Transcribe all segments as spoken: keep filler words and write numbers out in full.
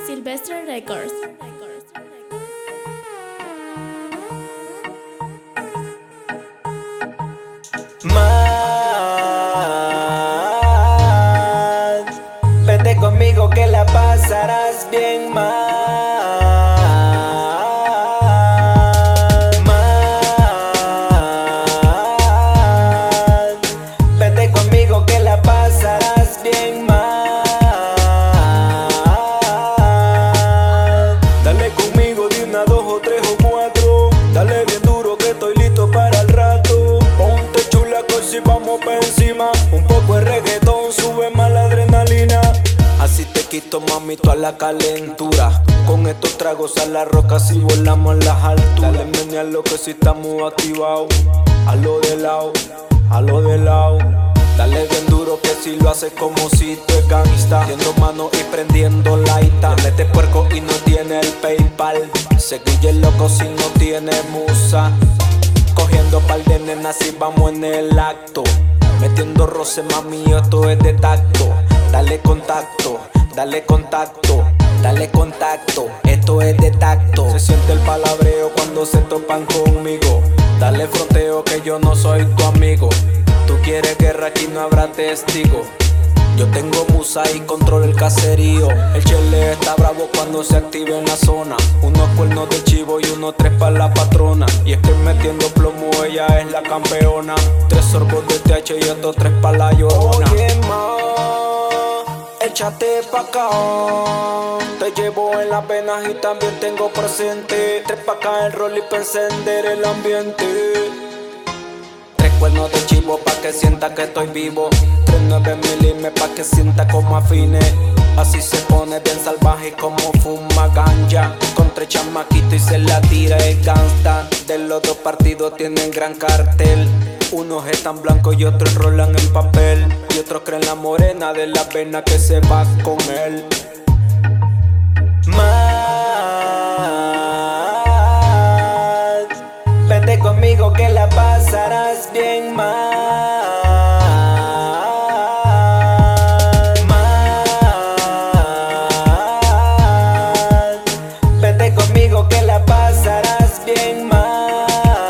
Silvestre Records. Más, vete conmigo que la pasarás bien más. Más, vete conmigo que la pasarás bien más. Dale conmigo de una, dos o tres o cuatro. Dale bien duro que estoy listo para el rato. Ponte chula que si vamos pa' encima. Un poco de reggaetón, sube más la adrenalina. Así te quito mami toda la calentura. Con estos tragos a la roca si volamos a las alturas. Dale menea lo que si estamos activados. A lo de lado, a lo de lado. Dale bien duro que si lo haces como si tú es gangsta. Haciendo mano y prendiendo laita. Te metes puerco y no tiene el PayPal. Se guille loco si no tiene musa. Cogiendo par de nenas y vamos en el acto. Metiendo roce mami, esto es de tacto. Dale contacto, dale contacto, dale contacto. Esto es de tacto. Se siente el palabreo cuando se topan conmigo. Dale fronteo que yo no soy tu amigo. Tú quieres guerra, aquí no habrá testigo. Yo tengo musa y controlo el caserío. El chele está bravo cuando se activa en la zona. Unos cuernos de chivo y unos tres pa' la patrona. Y es que metiendo plomo ella es la campeona. Tres sorbos de T H y otros tres pa' la llorona. Oye ma, échate pa' acá. Te llevo en las venas y también tengo presente. Tres pa' acá el rol y pa' encender el ambiente. Tres cuernos de chivo pa' que sienta que estoy vivo. Tres nueve milímetros pa' que sienta como afine. Así se pone bien salvaje como fuma ganja. Con tres chamaquitos y se la tira el gangsta. De los dos partidos tienen gran cartel. Unos están blancos y otros rolan en papel. Y otros creen la morena de la pena que se va con él. Más, vete conmigo que la pasarás bien más. Más, vete conmigo que la pasarás bien más.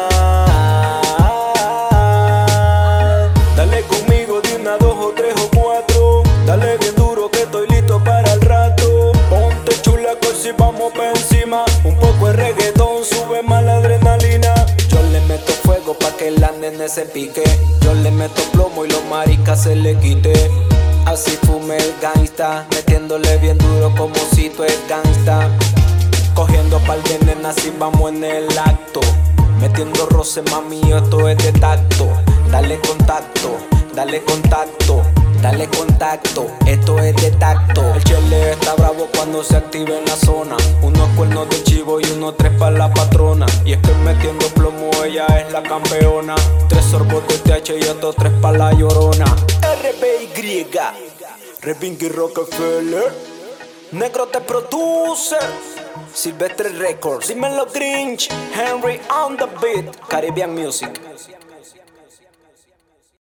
Dale conmigo de una, dos o tres o cuatro. Dale bien duro que estoy listo para el rato. Ponte chula que si vamos pa' encima. Un poco de reggaetón, sube más la adrenalina. Yo le meto fuego pa' que la nene se pique. Yo le meto plomo y los maricas se le quite. Así fume el gangsta, metiéndole bien duro como si tú es gangsta. Cogiendo par de nenas y vamos en el acto. Metiendo roce mami, esto es de tacto. Dale contacto, dale contacto, dale contacto. Esto es de tacto. El chele está bravo cuando se activa en la zona. Unos cuernos de chivo y unos tres pa' la patrona. Y es que metiendo plomo ella es la campeona. Tres sorbos de T H y otros tres pa' la llorona. R B Y, Repinky Rockefeller. Negro te produce. Silvestre Records. Dímelo Grinch. Henry on the beat. Caribbean Music.